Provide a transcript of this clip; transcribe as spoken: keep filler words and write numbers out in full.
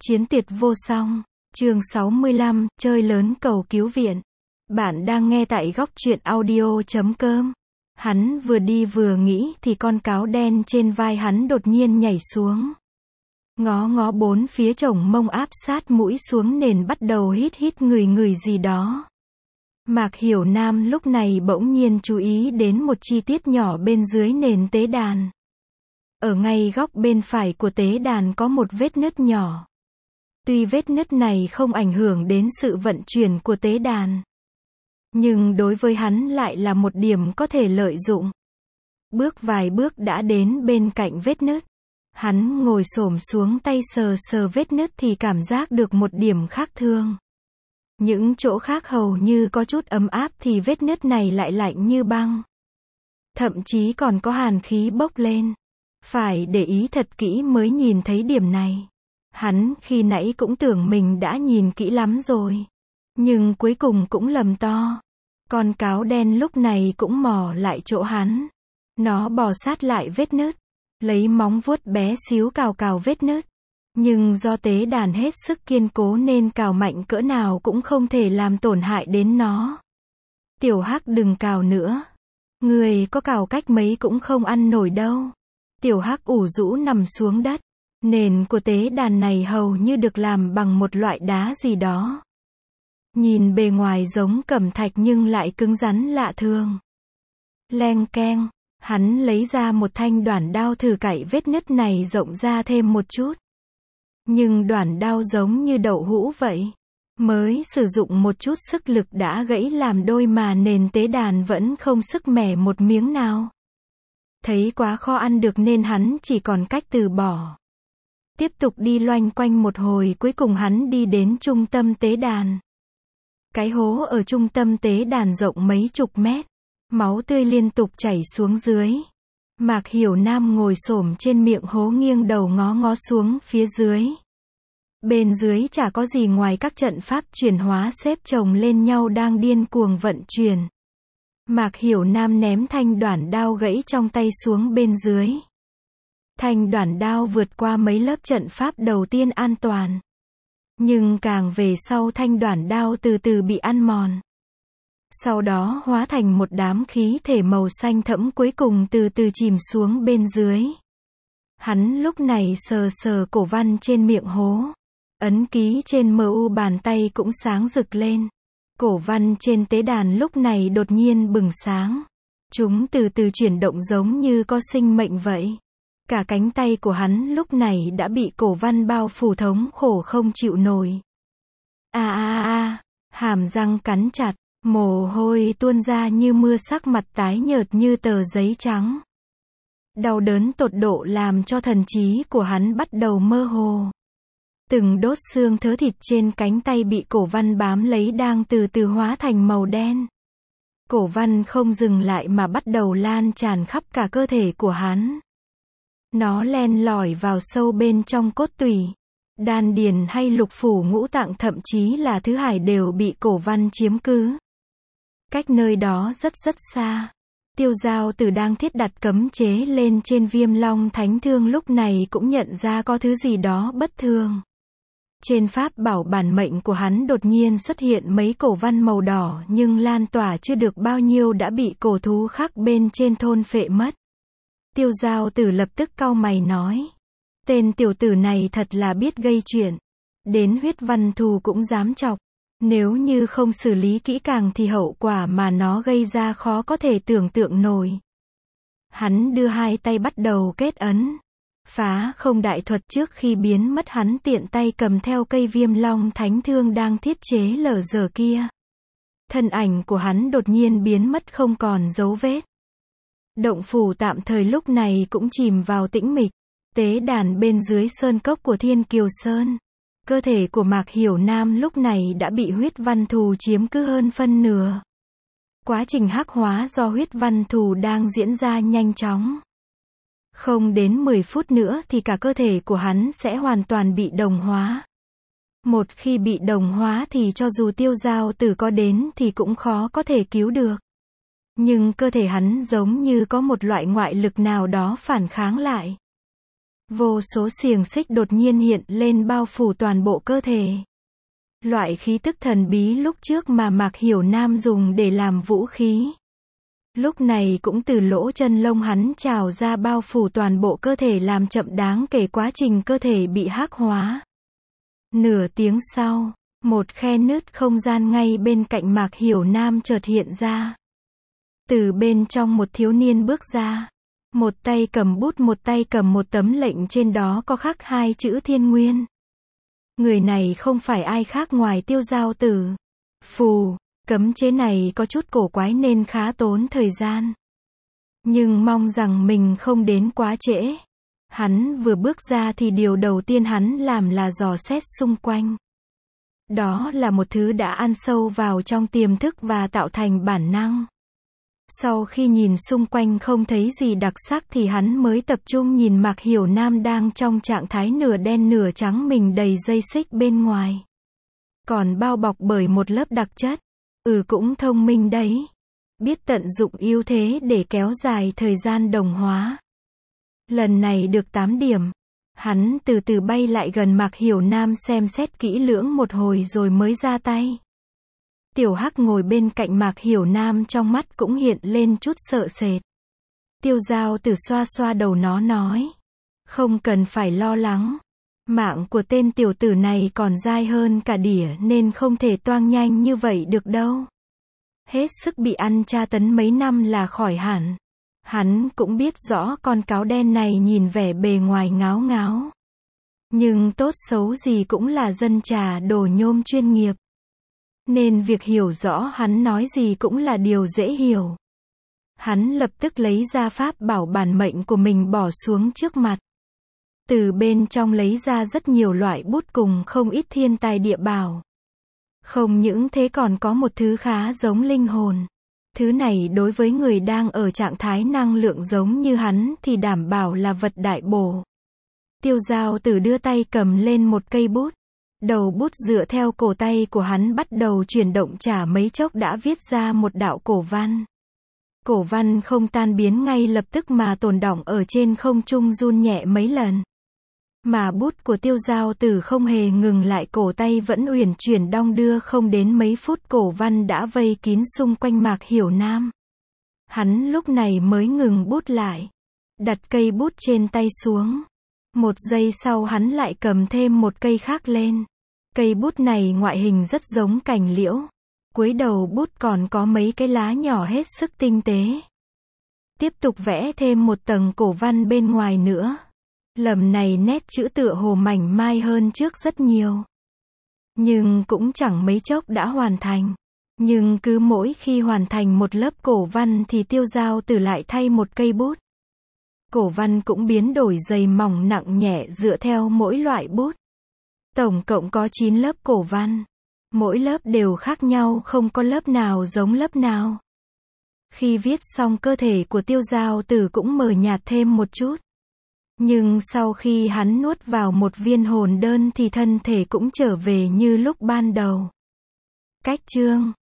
Chiến tuyệt vô song. Chương sáu mươi lăm, chơi lớn cầu cứu viện. Bạn đang nghe tại góc truyện audio chấm com. Hắn vừa đi vừa nghĩ thì con cáo đen trên vai hắn đột nhiên nhảy xuống. Ngó ngó bốn phía chồng mông áp sát mũi xuống nền bắt đầu hít hít người người gì đó. Mạc Hiểu Nam lúc này bỗng nhiên chú ý đến một chi tiết nhỏ bên dưới nền tế đàn. Ở ngay góc bên phải của tế đàn có một vết nứt nhỏ. Tuy vết nứt này không ảnh hưởng đến sự vận chuyển của tế đàn, nhưng đối với hắn lại là một điểm có thể lợi dụng. Bước vài bước đã đến bên cạnh vết nứt. Hắn ngồi xổm xuống tay sờ sờ vết nứt thì cảm giác được một điểm khác thường. Những chỗ khác hầu như có chút ấm áp thì vết nứt này lại lạnh như băng. Thậm chí còn có hàn khí bốc lên. Phải để ý thật kỹ mới nhìn thấy điểm này. Hắn khi nãy cũng tưởng mình đã nhìn kỹ lắm rồi. Nhưng cuối cùng cũng lầm to. Con cáo đen lúc này cũng mò lại chỗ hắn. Nó bò sát lại vết nứt. Lấy móng vuốt bé xíu cào cào vết nứt. Nhưng do tế đàn hết sức kiên cố nên cào mạnh cỡ nào cũng không thể làm tổn hại đến nó. Tiểu Hắc đừng cào nữa. Người có cào cách mấy cũng không ăn nổi đâu. Tiểu Hắc ủ rũ nằm xuống đất. Nền của tế đàn này hầu như được làm bằng một loại đá gì đó. Nhìn bề ngoài giống cẩm thạch nhưng lại cứng rắn lạ thường. Leng keng, hắn lấy ra một thanh đoản đao thử cạy vết nứt này rộng ra thêm một chút. Nhưng đoản đao giống như đậu hũ vậy. Mới sử dụng một chút sức lực đã gãy làm đôi mà nền tế đàn vẫn không sức mẻ một miếng nào. Thấy quá khó ăn được nên hắn chỉ còn cách từ bỏ. Tiếp tục đi loanh quanh một hồi cuối cùng hắn đi đến trung tâm tế đàn. Cái hố ở trung tâm tế đàn rộng mấy chục mét. Máu tươi liên tục chảy xuống dưới. Mạc Hiểu Nam ngồi xổm trên miệng hố nghiêng đầu ngó ngó xuống phía dưới. Bên dưới chả có gì ngoài các trận pháp chuyển hóa xếp chồng lên nhau đang điên cuồng vận chuyển. Mạc Hiểu Nam ném thanh đoản đao gãy trong tay xuống bên dưới. Thanh đoản đao vượt qua mấy lớp trận pháp đầu tiên an toàn. Nhưng càng về sau thanh đoản đao từ từ bị ăn mòn. Sau đó hóa thành một đám khí thể màu xanh thẫm cuối cùng từ từ chìm xuống bên dưới. Hắn lúc này sờ sờ cổ văn trên miệng hố. Ấn ký trên mờ u bàn tay cũng sáng rực lên. Cổ văn trên tế đàn lúc này đột nhiên bừng sáng. Chúng từ từ chuyển động giống như có sinh mệnh vậy. Cả cánh tay của hắn lúc này đã bị cổ văn bao phủ thống khổ không chịu nổi. A a a, hàm răng cắn chặt, mồ hôi tuôn ra như mưa sắc mặt tái nhợt như tờ giấy trắng. Đau đớn tột độ làm cho thần trí của hắn bắt đầu mơ hồ. Từng đốt xương thớ thịt trên cánh tay bị cổ văn bám lấy đang từ từ hóa thành màu đen. Cổ văn không dừng lại mà bắt đầu lan tràn khắp cả cơ thể của hắn. Nó len lỏi vào sâu bên trong cốt tủy, đan điền hay lục phủ ngũ tạng thậm chí là thứ hải đều bị cổ văn chiếm cứ. Cách nơi đó rất rất xa. Tiêu Giao Tử đang thiết đặt cấm chế lên trên Viêm Long Thánh Thương lúc này cũng nhận ra có thứ gì đó bất thường. Trên pháp bảo bản mệnh của hắn đột nhiên xuất hiện mấy cổ văn màu đỏ nhưng lan tỏa chưa được bao nhiêu đã bị cổ thú khác bên trên thôn phệ mất. Tiêu Giao Tử lập tức cau mày nói. Tên tiểu tử này thật là biết gây chuyện. Đến huyết văn thù cũng dám chọc. Nếu như không xử lý kỹ càng thì hậu quả mà nó gây ra khó có thể tưởng tượng nổi. Hắn đưa hai tay bắt đầu kết ấn. Phá không đại thuật trước khi biến mất hắn tiện tay cầm theo cây Viêm Long Thánh Thương đang thiết chế lở dở kia. Thân ảnh của hắn đột nhiên biến mất không còn dấu vết. Động phủ tạm thời lúc này cũng chìm vào tĩnh mịch. Tế đàn bên dưới sơn cốc của Thiên Kiều Sơn. Cơ thể của Mạc Hiểu Nam lúc này đã bị huyết văn thù chiếm cứ hơn phân nửa. Quá trình hắc hóa do huyết văn thù đang diễn ra nhanh chóng. Không đến mười phút nữa thì cả cơ thể của hắn sẽ hoàn toàn bị đồng hóa. Một khi bị đồng hóa thì cho dù Tiêu Giao Tử có đến thì cũng khó có thể cứu được. Nhưng cơ thể hắn giống như có một loại ngoại lực nào đó phản kháng lại. Vô số xiềng xích đột nhiên hiện lên bao phủ toàn bộ cơ thể. Loại khí tức thần bí lúc trước mà Mạc Hiểu Nam dùng để làm vũ khí. Lúc này cũng từ lỗ chân lông hắn trào ra bao phủ toàn bộ cơ thể làm chậm đáng kể quá trình cơ thể bị hắc hóa. Nửa tiếng sau, một khe nứt không gian ngay bên cạnh Mạc Hiểu Nam chợt hiện ra. Từ bên trong một thiếu niên bước ra. Một tay cầm bút, một tay cầm một tấm lệnh, trên đó có khắc hai chữ Thiên Nguyên. Người này không phải ai khác ngoài Tiêu Giao Tử. Phù, cấm chế này có chút cổ quái nên khá tốn thời gian. Nhưng mong rằng mình không đến quá trễ. Hắn vừa bước ra thì điều đầu tiên hắn làm là dò xét xung quanh. Đó là một thứ đã ăn sâu vào trong tiềm thức và tạo thành bản năng. Sau khi nhìn xung quanh không thấy gì đặc sắc thì hắn mới tập trung nhìn Mạc Hiểu Nam đang trong trạng thái nửa đen nửa trắng, mình đầy dây xích bên ngoài. Còn bao bọc bởi một lớp đặc chất. Ừ, cũng thông minh đấy. Biết tận dụng ưu thế để kéo dài thời gian đồng hóa. Lần này được tám điểm. Hắn từ từ bay lại gần Mạc Hiểu Nam xem xét kỹ lưỡng một hồi rồi mới ra tay. Tiểu Hắc ngồi bên cạnh Mạc Hiểu Nam trong mắt cũng hiện lên chút sợ sệt. Tiêu Giao Tử xoa xoa đầu nó nói. Không cần phải lo lắng. Mạng của tên tiểu tử này còn dai hơn cả đỉa nên không thể toang nhanh như vậy được đâu. Hết sức bị ăn tra tấn mấy năm là khỏi hẳn. Hắn cũng biết rõ con cáo đen này nhìn vẻ bề ngoài ngáo ngáo. Nhưng tốt xấu gì cũng là dân trà đồ nhôm chuyên nghiệp. Nên việc hiểu rõ hắn nói gì cũng là điều dễ hiểu. Hắn lập tức lấy ra pháp bảo bản mệnh của mình bỏ xuống trước mặt. Từ bên trong lấy ra rất nhiều loại bút cùng không ít thiên tài địa bảo. Không những thế còn có một thứ khá giống linh hồn. Thứ này đối với người đang ở trạng thái năng lượng giống như hắn thì đảm bảo là vật đại bổ. Tiêu Giao Tử đưa tay cầm lên một cây bút. Đầu bút dựa theo cổ tay của hắn bắt đầu chuyển động, chả mấy chốc đã viết ra một đạo cổ văn. Cổ văn không tan biến ngay lập tức mà tồn đọng ở trên không trung run nhẹ mấy lần. Mà bút của Tiêu Giao Tử không hề ngừng lại, cổ tay vẫn uyển chuyển đong đưa, không đến mấy phút cổ văn đã vây kín xung quanh Mạc Hiểu Nam. Hắn lúc này mới ngừng bút lại. Đặt cây bút trên tay xuống. Một giây sau hắn lại cầm thêm một cây khác lên. Cây bút này ngoại hình rất giống cành liễu. Cuối đầu bút còn có mấy cái lá nhỏ hết sức tinh tế. Tiếp tục vẽ thêm một tầng cổ văn bên ngoài nữa. Lần này nét chữ tựa hồ mảnh mai hơn trước rất nhiều. Nhưng cũng chẳng mấy chốc đã hoàn thành. Nhưng cứ mỗi khi hoàn thành một lớp cổ văn thì Tiêu Giao Tử lại thay một cây bút. Cổ văn cũng biến đổi dày mỏng nặng nhẹ dựa theo mỗi loại bút. Tổng cộng có chín lớp cổ văn. Mỗi lớp đều khác nhau, không có lớp nào giống lớp nào. Khi viết xong cơ thể của Tiêu Giao Tử cũng mờ nhạt thêm một chút. Nhưng sau khi hắn nuốt vào một viên hồn đơn thì thân thể cũng trở về như lúc ban đầu. Cách chương